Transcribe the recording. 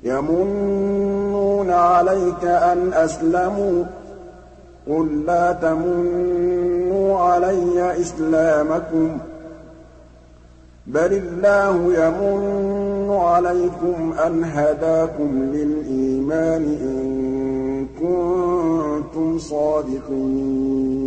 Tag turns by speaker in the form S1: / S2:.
S1: يَمُنُّونَ عَلَيْكَ أَنْ أَسْلَمُوا ۖ قُل لَّا تَمُنُّوا عَلَيَّ إِسْلَامَكُم ۖ بَلِ اللَّهُ يَمُنُّ عَلَيْكُمْ أَنْ هَدَاكُمْ لِلْإِيمَانِ إِن كُنتُمْ صَادِقِينَ